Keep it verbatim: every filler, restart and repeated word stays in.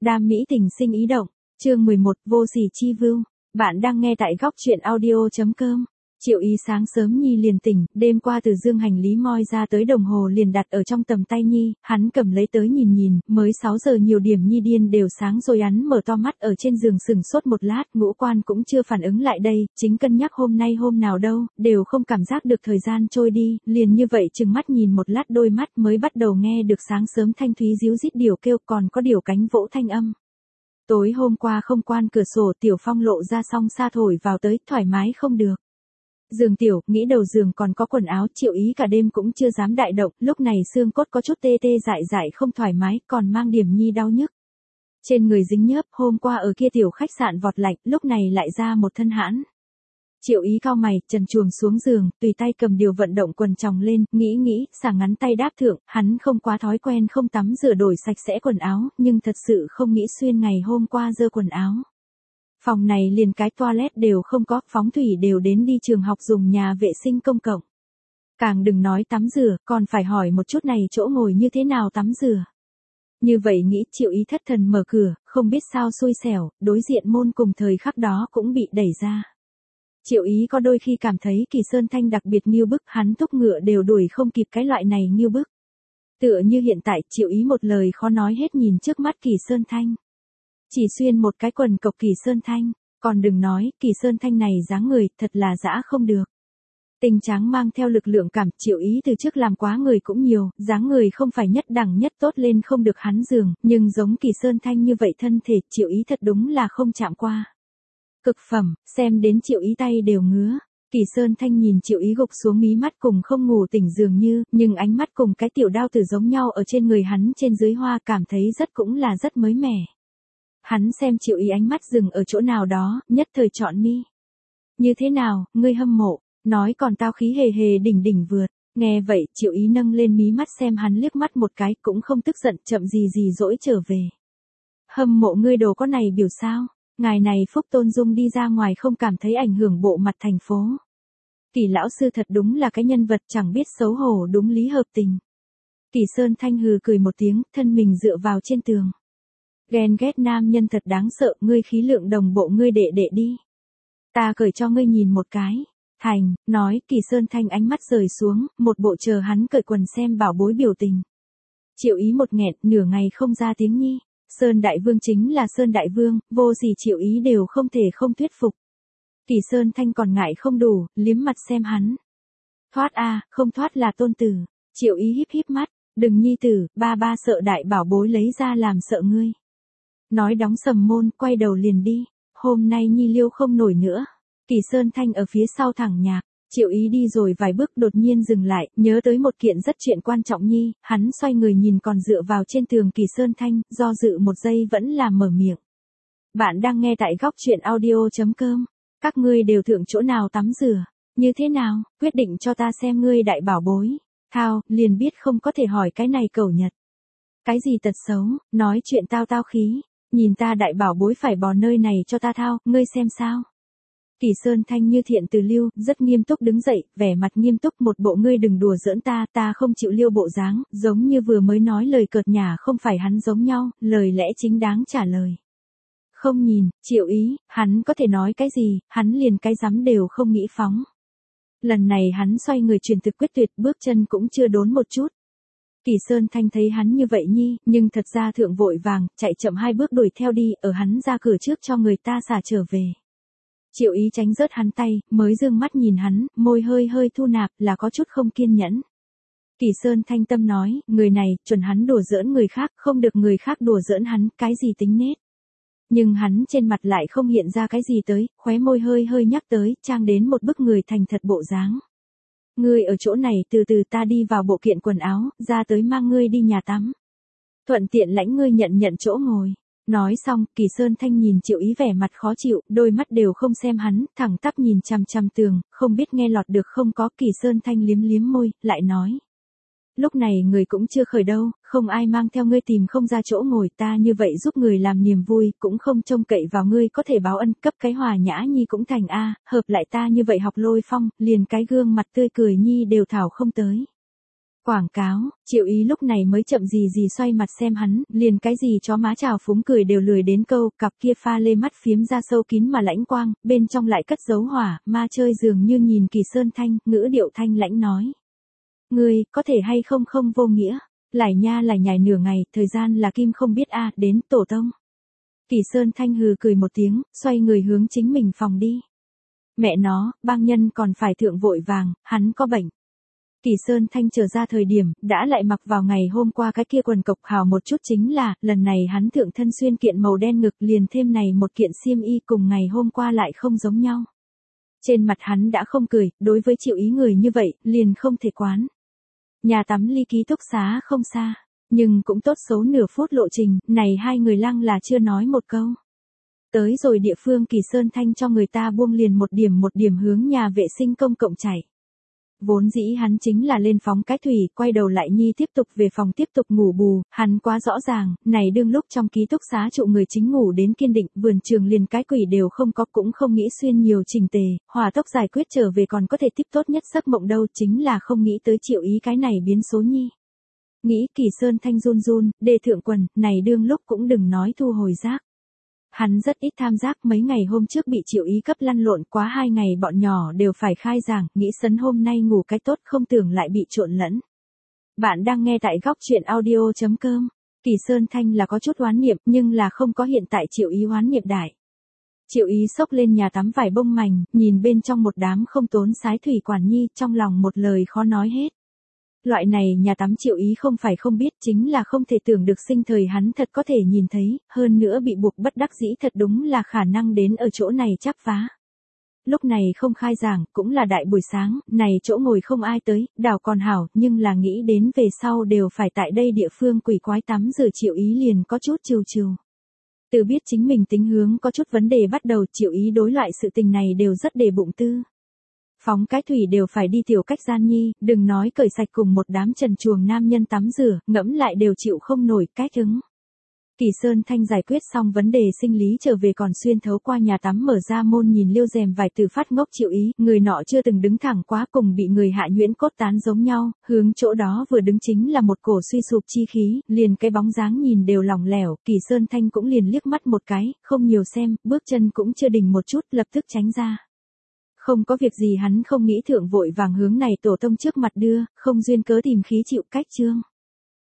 Đam mỹ tình sinh ý động, chương mười một, vô sỉ chi view. Bạn đang nghe tại góc truyện audio chấm com. Triệu Ý sáng sớm Nhi liền tỉnh, đêm qua từ dương hành lý moi ra tới đồng hồ liền đặt ở trong tầm tay Nhi, hắn cầm lấy tới nhìn nhìn, mới sáu giờ nhiều điểm Nhi điên đều sáng rồi. Hắn mở to mắt ở trên giường sừng sốt một lát, ngũ quan cũng chưa phản ứng lại đây, chính cân nhắc hôm nay hôm nào đâu, đều không cảm giác được thời gian trôi đi, liền như vậy chừng mắt nhìn một lát đôi mắt mới bắt đầu nghe được sáng sớm thanh thúy ríu rít điều kêu, còn có điều cánh vỗ thanh âm. Tối hôm qua không quan cửa sổ, Tiểu Phong lộ ra song sa thổi vào tới, thoải mái không được. Giường tiểu, nghĩ đầu giường còn có quần áo, Triệu Ý cả đêm cũng chưa dám đại động, lúc này xương cốt có chút tê tê dại dại không thoải mái, còn mang điểm Nhi đau nhức. Trên người dính nhớp, hôm qua ở kia tiểu khách sạn vọt lạnh, lúc này lại ra một thân hãn. Triệu Ý cau mày, trần truồng xuống giường, tùy tay cầm điều vận động quần chồng lên, nghĩ nghĩ, xả ngắn tay đáp thượng, hắn không quá thói quen không tắm rửa đổi sạch sẽ quần áo, nhưng thật sự không nghĩ xuyên ngày hôm qua dơ quần áo. Phòng này liền cái toilet đều không có, phóng thủy đều đến đi trường học dùng nhà vệ sinh công cộng. Càng đừng nói tắm rửa, còn phải hỏi một chút này chỗ ngồi như thế nào tắm rửa. Như vậy nghĩ, Triệu Ý thất thần mở cửa, không biết sao xui xẻo, đối diện môn cùng thời khắc đó cũng bị đẩy ra. Triệu Ý có đôi khi cảm thấy Kỳ Sơn Thanh đặc biệt nghiêu bức, hắn thúc ngựa đều đuổi không kịp cái loại này nghiêu bức. Tựa như hiện tại, Triệu Ý một lời khó nói hết nhìn trước mắt Kỳ Sơn Thanh. Chỉ xuyên một cái quần cộc Kỳ Sơn Thanh, còn đừng nói, Kỳ Sơn Thanh này dáng người, thật là dã không được. Tinh trắng mang theo lực lượng cảm, Triệu Ý từ trước làm quá người cũng nhiều, dáng người không phải nhất đẳng nhất tốt lên không được hắn giường, nhưng giống Kỳ Sơn Thanh như vậy thân thể, Triệu Ý thật đúng là không chạm qua. Cực phẩm, xem đến Triệu Ý tay đều ngứa. Kỳ Sơn Thanh nhìn Triệu Ý gục xuống mí mắt cùng không ngủ tỉnh dường như, nhưng ánh mắt cùng cái tiểu đao tử giống nhau ở trên người hắn trên dưới hoa, cảm thấy rất cũng là rất mới mẻ. Hắn xem Triệu Ý ánh mắt dừng ở chỗ nào đó, nhất thời chọn mi. Như thế nào, ngươi hâm mộ, nói còn tao khí hề hề đỉnh đỉnh vượt. Nghe vậy, Triệu Ý nâng lên mí mắt xem hắn liếc mắt một cái, cũng không tức giận, chậm gì gì dỗi trở về. Hâm mộ ngươi đồ có này biểu sao? Ngài này Phúc Tôn Dung đi ra ngoài không cảm thấy ảnh hưởng bộ mặt thành phố. Kỳ lão sư thật đúng là cái nhân vật chẳng biết xấu hổ, đúng lý hợp tình. Kỳ Sơn Thanh hừ cười một tiếng, thân mình dựa vào trên tường. Ghen ghét nam nhân thật đáng sợ, ngươi khí lượng đồng bộ ngươi đệ đệ đi. Ta cởi cho ngươi nhìn một cái. Thành, nói, Kỳ Sơn Thanh ánh mắt rời xuống, một bộ chờ hắn cởi quần xem bảo bối biểu tình. Triệu Ý một nghẹn, nửa ngày không ra tiếng nhi. Sơn Đại Vương chính là Sơn Đại Vương, vô gì Triệu Ý đều không thể không thuyết phục. Kỳ Sơn Thanh còn ngại không đủ, liếm mặt xem hắn. Thoát a, à, không thoát là tôn tử. Triệu Ý híp híp mắt, đừng nhi tử, ba ba sợ đại bảo bối lấy ra làm sợ ngươi. Nói đóng sầm môn, quay đầu liền đi. Hôm nay Nhi liêu không nổi nữa. Kỳ Sơn Thanh ở phía sau thẳng nhạc. Triệu Ý đi rồi vài bước đột nhiên dừng lại, nhớ tới một kiện rất chuyện quan trọng Nhi, hắn xoay người nhìn còn dựa vào trên tường Kỳ Sơn Thanh, do dự một giây vẫn là mở miệng. Bạn đang nghe tại góc truyện audio chấm com. Các ngươi đều thượng chỗ nào tắm rửa? Như thế nào, quyết định cho ta xem ngươi đại bảo bối. Thao, liền biết không có thể hỏi cái này cẩu nhật. Cái gì tật xấu, nói chuyện tao tao khí. Nhìn ta đại bảo bối phải bò nơi này cho ta thao, ngươi xem sao. Kỳ Sơn Thanh như thiện từ lưu, rất nghiêm túc đứng dậy, vẻ mặt nghiêm túc một bộ ngươi đừng đùa giỡn ta, ta không chịu liêu bộ dáng, giống như vừa mới nói lời cợt nhả không phải hắn giống nhau, lời lẽ chính đáng trả lời. Không nhìn, Triệu Ý, hắn có thể nói cái gì, hắn liền cái dám đều không nghĩ phóng. Lần này hắn xoay người truyền thực quyết tuyệt, bước chân cũng chưa đốn một chút. Kỳ Sơn Thanh thấy hắn như vậy Nhi, nhưng thật ra thượng vội vàng, chạy chậm hai bước đuổi theo đi, ở hắn ra cửa trước cho người ta xả trở về. Triệu Ý tránh rớt hắn tay, mới dương mắt nhìn hắn, môi hơi hơi thu nạp, là có chút không kiên nhẫn. Kỳ Sơn Thanh tâm nói, người này, chuẩn hắn đùa giỡn người khác, không được người khác đùa giỡn hắn, cái gì tính nết. Nhưng hắn trên mặt lại không hiện ra cái gì tới, khóe môi hơi hơi nhắc tới, trang đến một bức người thành thật bộ dáng. Ngươi ở chỗ này từ từ ta đi vào bộ kiện quần áo, ra tới mang ngươi đi nhà tắm. Thuận tiện lãnh ngươi nhận nhận chỗ ngồi. Nói xong, Kỳ Sơn Thanh nhìn Triệu Ý vẻ mặt khó chịu, đôi mắt đều không xem hắn, thẳng tắp nhìn chằm chằm tường, không biết nghe lọt được không có. Kỳ Sơn Thanh liếm liếm môi, lại nói. Lúc này người cũng chưa khởi đâu, không ai mang theo ngươi tìm không ra chỗ ngồi, ta như vậy giúp người làm niềm vui, cũng không trông cậy vào ngươi có thể báo ân, cấp cái hòa nhã Nhi cũng thành a, hợp lại ta như vậy học lôi phong, liền cái gương mặt tươi cười Nhi đều thảo không tới. Quảng cáo, Triệu Ý lúc này mới chậm gì gì xoay mặt xem hắn, liền cái gì chó má chào phúng cười đều lười đến câu, cặp kia pha lê mắt phiếm ra sâu kín mà lãnh quang, bên trong lại cất dấu hỏa, ma chơi dường như nhìn Kỳ Sơn Thanh, ngữ điệu thanh lãnh nói. Ngươi, có thể hay không không vô nghĩa, lải nha lải nhải nửa ngày, thời gian là kim không biết a đến tổ tông. Kỳ Sơn Thanh hừ cười một tiếng, xoay người hướng chính mình phòng đi. Mẹ nó, bang nhân còn phải thượng vội vàng, hắn có bệnh. Kỳ Sơn Thanh trở ra thời điểm, đã lại mặc vào ngày hôm qua cái kia quần cộc hào một chút chính là, lần này hắn thượng thân xuyên kiện màu đen ngực liền thêm này một kiện xiêm y cùng ngày hôm qua lại không giống nhau. Trên mặt hắn đã không cười, đối với Triệu Ý người như vậy, liền không thể quán. Nhà tắm ly ký túc xá không xa, nhưng cũng tốt xấu nửa phút lộ trình, này hai người lăng là chưa nói một câu. Tới rồi địa phương Kỳ Sơn Thanh cho người ta buông liền một điểm một điểm hướng nhà vệ sinh công cộng chạy. Vốn dĩ hắn chính là lên phóng cái thủy, quay đầu lại nhi tiếp tục về phòng tiếp tục ngủ bù, hắn quá rõ ràng, này đương lúc trong ký túc xá trụ người chính ngủ đến kiên định, vườn trường liền cái quỷ đều không có cũng không nghĩ xuyên nhiều trình tề, hòa tốc giải quyết trở về còn có thể tiếp tốt nhất giấc mộng đâu chính là không nghĩ tới Triệu Ý cái này biến số nhi. Nghĩ Kỳ Sơn Thanh run run, đề thượng quần, này đương lúc cũng đừng nói thu hồi rác. Hắn rất ít tham giác mấy ngày hôm trước bị Triệu Ý cấp lăn lộn quá hai ngày bọn nhỏ đều phải khai giảng, nghĩ sấn hôm nay ngủ cái tốt không tưởng lại bị trộn lẫn. Bạn đang nghe tại góc truyện audio chấm com. Kỳ Sơn Thanh là có chút oán niệm nhưng là không có hiện tại Triệu Ý oán niệm đại. Triệu Ý xốc lên nhà tắm vải bông mành, nhìn bên trong một đám không tốn sái thủy quản nhi, trong lòng một lời khó nói hết. Loại này nhà tắm Triệu Ý không phải không biết chính là không thể tưởng được sinh thời hắn thật có thể nhìn thấy, hơn nữa bị buộc bất đắc dĩ thật đúng là khả năng đến ở chỗ này chắp vá. Lúc này không khai giảng, cũng là đại buổi sáng, này chỗ ngồi không ai tới, đảo còn hảo, nhưng là nghĩ đến về sau đều phải tại đây địa phương quỷ quái tắm rửa Triệu Ý liền có chút trừ trừ. Từ biết chính mình tính hướng có chút vấn đề bắt đầu Triệu Ý đối loại sự tình này đều rất để bụng tư. Phóng cái thủy đều phải đi tiểu cách gian nhi, đừng nói cởi sạch cùng một đám trần truồng nam nhân tắm rửa, ngẫm lại đều chịu không nổi, cách ứng. Kỳ Sơn Thanh giải quyết xong vấn đề sinh lý trở về còn xuyên thấu qua nhà tắm mở ra môn nhìn liêu rèm vải từ phát ngốc Triệu Ý, người nọ chưa từng đứng thẳng quá cùng bị người hạ nhuyễn cốt tán giống nhau, hướng chỗ đó vừa đứng chính là một cổ suy sụp chi khí, liền cái bóng dáng nhìn đều lỏng lẻo, Kỳ Sơn Thanh cũng liền liếc mắt một cái, không nhiều xem, bước chân cũng chưa đình một chút, lập tức tránh ra. Không có việc gì hắn không nghĩ thượng vội vàng hướng này tổ tông trước mặt đưa, không duyên cớ tìm khí chịu cách trương.